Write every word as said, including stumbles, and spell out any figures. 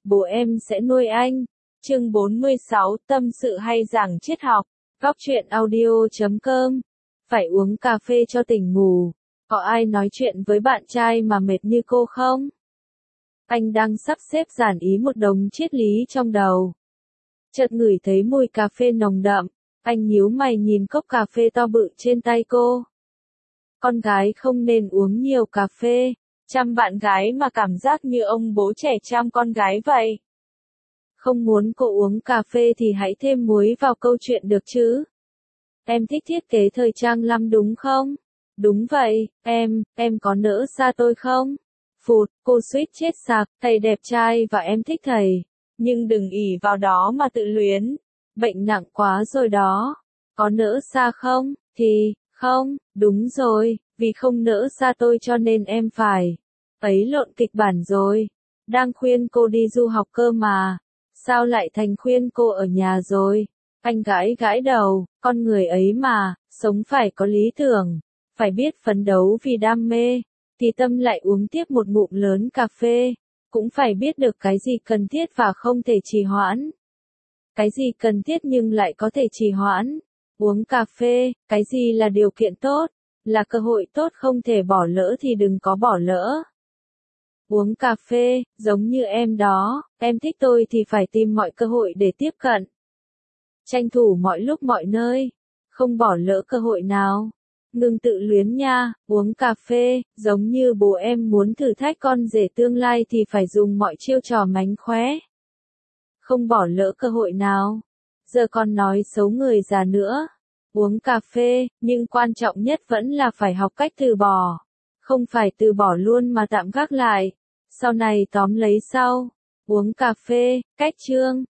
bố em sẽ nuôi anh. Chương bốn mươi sáu, tâm sự hay giảng triết học. Góc truyện audio chấm com. Phải uống cà phê cho tỉnh ngủ. Có ai nói chuyện với bạn trai mà mệt như cô không? Anh đang sắp xếp giản ý một đống triết lý trong đầu. Chợt ngửi thấy mùi cà phê nồng đậm, anh nhíu mày nhìn cốc cà phê to bự trên tay cô. Con gái không nên uống nhiều cà phê, chăm bạn gái mà cảm giác như ông bố trẻ chăm con gái vậy. Không muốn cô uống cà phê thì hãy thêm muối vào câu chuyện được chứ. Em thích thiết kế thời trang lắm đúng không? Đúng vậy, em, em có nỡ xa tôi không? Phụt, cô suýt chết sặc, thầy đẹp trai và em thích thầy. Nhưng đừng ỷ vào đó mà tự luyến. Bệnh nặng quá rồi đó. Có nỡ xa không? Thì, không, đúng rồi, vì không nỡ xa tôi cho nên em phải. Ấy lộn kịch bản rồi. Đang khuyên cô đi du học cơ mà. Sao lại thành khuyên cô ở nhà rồi? Anh gãi gãi đầu, con người ấy mà, sống phải có lý tưởng. Phải biết phấn đấu vì đam mê. Thì Tâm lại uống tiếp một ngụm lớn cà phê. Cũng phải biết được cái gì cần thiết và không thể trì hoãn. Cái gì cần thiết nhưng lại có thể trì hoãn. Uống cà phê, cái gì là điều kiện tốt, là cơ hội tốt không thể bỏ lỡ thì đừng có bỏ lỡ. Uống cà phê, giống như em đó, em thích tôi thì phải tìm mọi cơ hội để tiếp cận. Tranh thủ mọi lúc mọi nơi, không bỏ lỡ cơ hội nào. Ngừng tự luyến nha, uống cà phê, giống như bố em muốn thử thách con rể tương lai thì phải dùng mọi chiêu trò mánh khóe. Không bỏ lỡ cơ hội nào. Giờ còn nói xấu người già nữa. Uống cà phê, nhưng quan trọng nhất vẫn là phải học cách từ bỏ. Không phải từ bỏ luôn mà tạm gác lại. Sau này tóm lấy sau. Uống cà phê, cách chương.